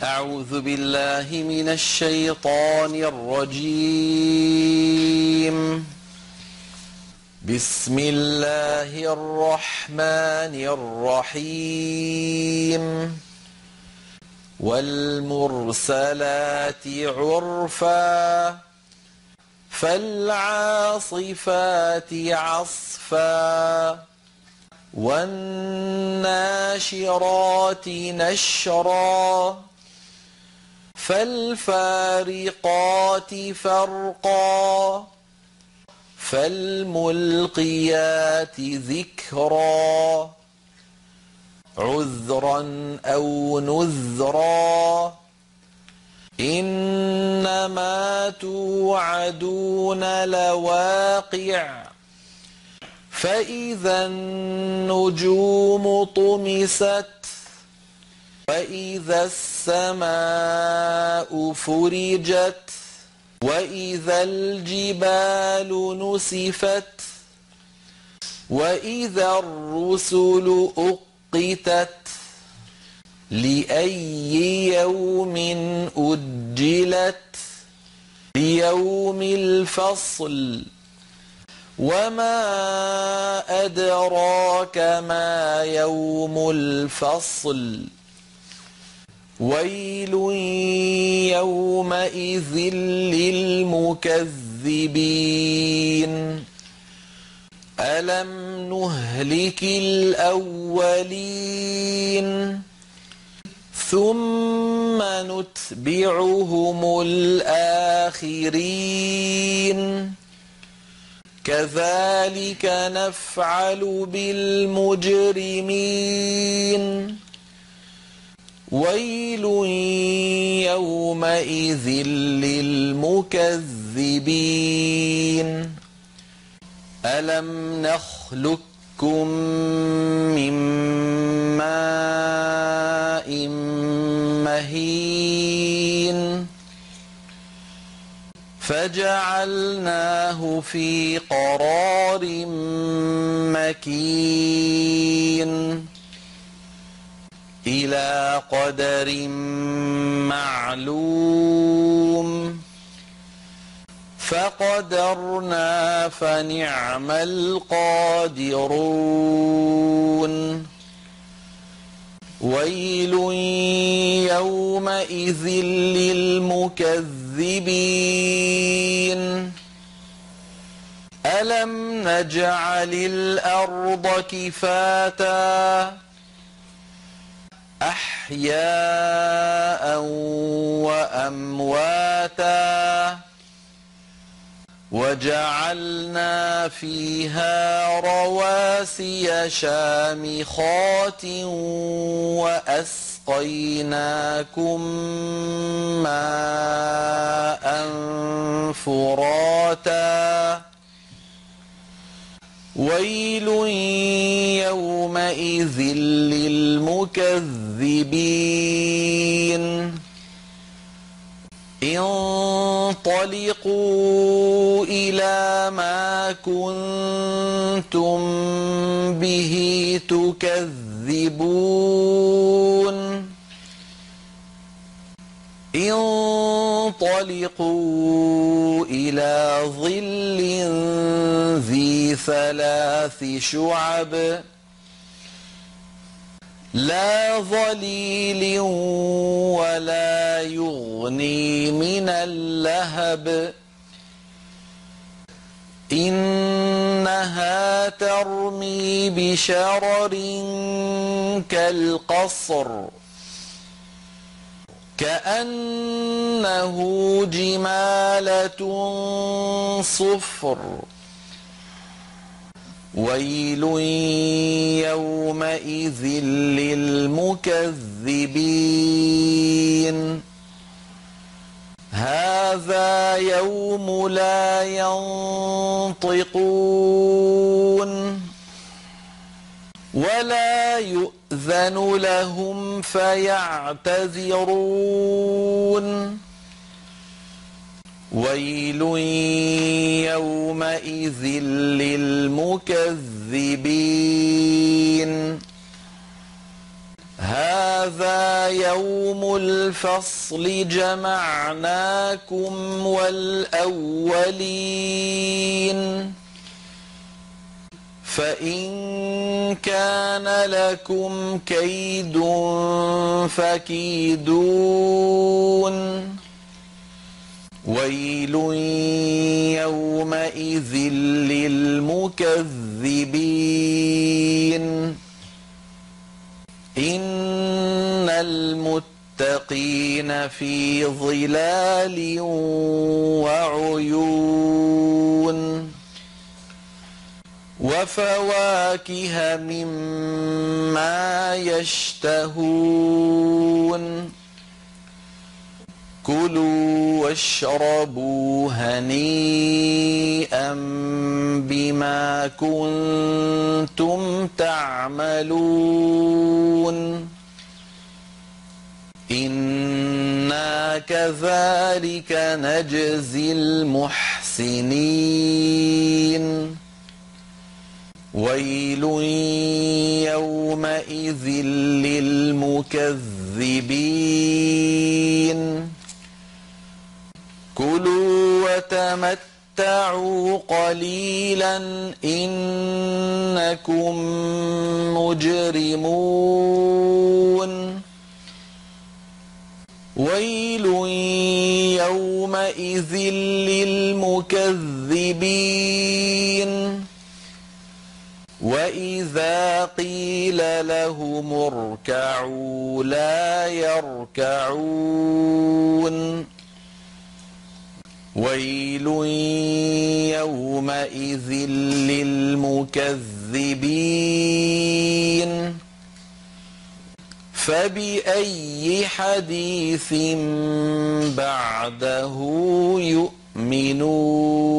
أعوذ بالله من الشيطان الرجيم. بسم الله الرحمن الرحيم. والمرسلات عرفا فالعاصفات عصفا والناشرات نشرا فالفارقات فرقا فالملقيات ذكرا عذرا أو نذرا إنما توعدون لواقع فإذا النجوم طمست وإذا السماء فرجت وإذا الجبال نسفت وإذا الرسل أقتت لأي يوم أجلت ليوم الفصل وما أدراك ما يوم الفصل ويل يومئذ للمكذبين ألم نهلك الأولين ثم نتبعهم الآخرين كذلك نفعل بالمجرمين ويل يومئذ للمكذبين ألم نخلقكم من ماء مهين فجعلناه في قرار مكين إلى قدر معلوم فقدرنا فنعم القادرون ويل يومئذ للمكذبين ألم نجعل الأرض كفاتا أحياء وأمواتا وجعلنا فيها رواسي شامخات وأسقيناكم ماء فراتا ويل يومئذ للمكذبين انطلقوا إلى ما كنتم به تكذبون انطلقوا إلى ظل ذي ثلاث شعب لا ظليل ولا يغني من اللهب إنها ترمي بشرر كالقصر كأنه جمالة صفر ويل يومئذ للمكذبين هذا يوم لا ينطقون ولا يؤذن لهم فيعتذرون ويل يومئذ للمكذبين هذا هذا يوم الفصل جمعناكم والأولين فإن كان لكم كيد فكيدون ويل يومئذ للمكذبين إن المتقين في ظلال وعيون وفواكه مما يشتهون كلوا واشربوا هنيئا بما كنتم تعملون إنا كذلك نجزي المحسنين ويل يومئذ للمكذبين كلوا وتمتعوا قليلا إنكم مجرمون ويل يومئذ للمكذبين وإذا قيل لهم اركعوا لا يركعون ويل يومئذ للمكذبين فبأي حديث بعده يؤمنون